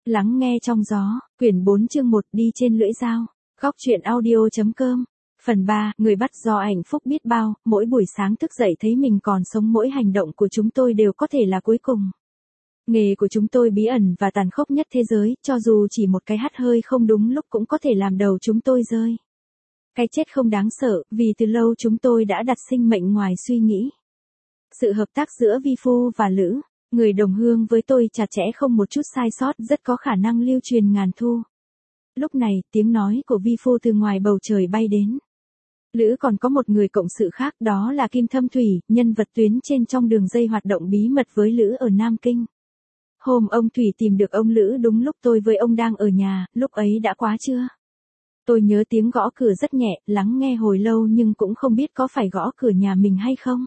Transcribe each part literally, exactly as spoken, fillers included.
Lắng nghe trong gió, quyển bốn chương một đi trên lưỡi dao. Góc truyện audio.com. Phần ba, người bắt do hạnh phúc biết bao, mỗi buổi sáng thức dậy thấy mình còn sống, mỗi hành động của chúng tôi đều có thể là cuối cùng. Nghề của chúng tôi bí ẩn và tàn khốc nhất thế giới, cho dù chỉ một cái hắt hơi không đúng lúc cũng có thể làm đầu chúng tôi rơi. Cái chết không đáng sợ, vì từ lâu chúng tôi đã đặt sinh mệnh ngoài suy nghĩ. Sự hợp tác giữa vi phu và lữ, người đồng hương với tôi chặt chẽ không một chút sai sót, rất có khả năng lưu truyền ngàn thu. Lúc này, tiếng nói của vi phu từ ngoài bầu trời bay đến. Lữ còn có một người cộng sự khác, đó là Kim Thâm Thủy, nhân vật tuyến trên trong đường dây hoạt động bí mật với Lữ ở Nam Kinh. Hôm ông Thủy tìm được ông Lữ đúng lúc tôi với ông đang ở nhà, lúc ấy đã quá trưa. Tôi nhớ tiếng gõ cửa rất nhẹ, lắng nghe hồi lâu nhưng cũng không biết có phải gõ cửa nhà mình hay không.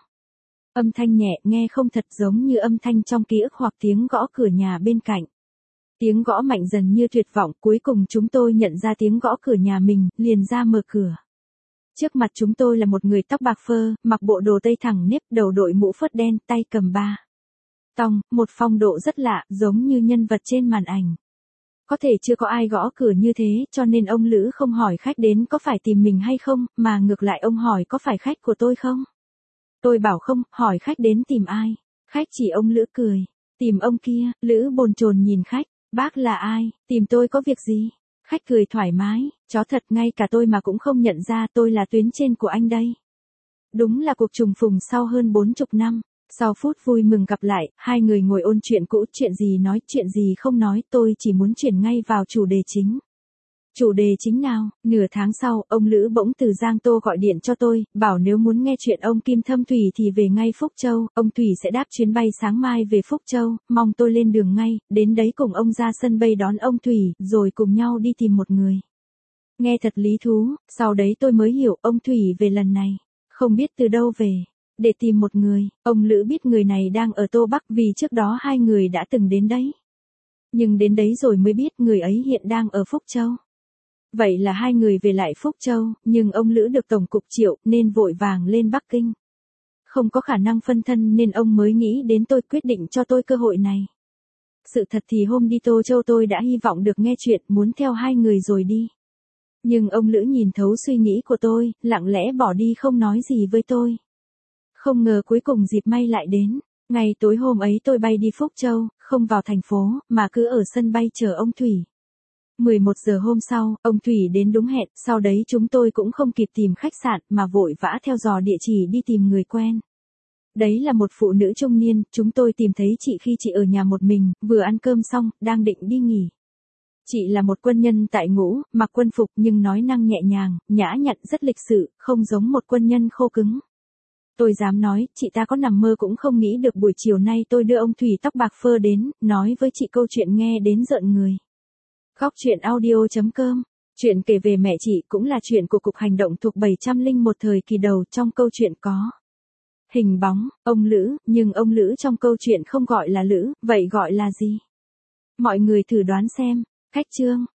Âm thanh nhẹ nghe không thật giống như âm thanh trong ký ức hoặc tiếng gõ cửa nhà bên cạnh. Tiếng gõ mạnh dần như tuyệt vọng, cuối cùng chúng tôi nhận ra tiếng gõ cửa nhà mình, liền ra mở cửa. Trước mặt chúng tôi là một người tóc bạc phơ, mặc bộ đồ tây thẳng nếp, đầu đội mũ phớt đen, tay cầm ba tong, một phong độ rất lạ, giống như nhân vật trên màn ảnh. Có thể chưa có ai gõ cửa như thế, cho nên ông Lữ không hỏi khách đến có phải tìm mình hay không, mà ngược lại ông hỏi có phải khách của tôi không. Tôi bảo không, hỏi khách đến tìm ai. Khách chỉ ông Lữ cười. Tìm ông kia. Lữ bồn chồn nhìn khách. Bác là ai? Tìm tôi có việc gì? Khách cười thoải mái. Chó thật, ngay cả tôi mà cũng không nhận ra tôi là tuyến trên của anh đây. Đúng là cuộc trùng phùng sau hơn bốn chục năm. Sau phút vui mừng gặp lại, hai người ngồi ôn chuyện cũ, chuyện gì nói, chuyện gì không nói, tôi chỉ muốn chuyển ngay vào chủ đề chính. Chủ đề chính nào? Nửa tháng sau, ông Lữ bỗng từ Giang Tô gọi điện cho tôi, bảo nếu muốn nghe chuyện ông Kim Thâm Thủy thì về ngay Phúc Châu, ông Thủy sẽ đáp chuyến bay sáng mai về Phúc Châu, mong tôi lên đường ngay, đến đấy cùng ông ra sân bay đón ông Thủy, rồi cùng nhau đi tìm một người. Nghe thật lý thú, sau đấy tôi mới hiểu ông Thủy về lần này, không biết từ đâu về, để tìm một người, ông Lữ biết người này đang ở Tô Bắc vì trước đó hai người đã từng đến đấy. Nhưng đến đấy rồi mới biết người ấy hiện đang ở Phúc Châu. Vậy là hai người về lại Phúc Châu, nhưng ông Lữ được Tổng cục triệu nên vội vàng lên Bắc Kinh. Không có khả năng phân thân nên ông mới nghĩ đến tôi, quyết định cho tôi cơ hội này. Sự thật thì hôm đi Tô Châu tôi đã hy vọng được nghe chuyện, muốn theo hai người rồi đi. Nhưng ông Lữ nhìn thấu suy nghĩ của tôi, lặng lẽ bỏ đi không nói gì với tôi. Không ngờ cuối cùng dịp may lại đến. Ngày tối hôm ấy tôi bay đi Phúc Châu, không vào thành phố, mà cứ ở sân bay chờ ông Thủy. mười một giờ hôm sau, ông Thủy đến đúng hẹn, sau đấy chúng tôi cũng không kịp tìm khách sạn mà vội vã theo dò địa chỉ đi tìm người quen. Đấy là một phụ nữ trung niên, chúng tôi tìm thấy chị khi chị ở nhà một mình, vừa ăn cơm xong, đang định đi nghỉ. Chị là một quân nhân tại ngũ, mặc quân phục nhưng nói năng nhẹ nhàng, nhã nhặn, rất lịch sự, không giống một quân nhân khô cứng. Tôi dám nói, chị ta có nằm mơ cũng không nghĩ được buổi chiều nay tôi đưa ông Thủy tóc bạc phơ đến, nói với chị câu chuyện nghe đến rợn người. Góc truyện audio.com. Chuyện kể về mẹ chị cũng là chuyện của Cục Hành động thuộc bảy trăm lẻ một thời kỳ đầu, trong câu chuyện có hình bóng, ông Lữ, nhưng ông Lữ trong câu chuyện không gọi là Lữ, vậy gọi là gì? Mọi người thử đoán xem. Khách trương,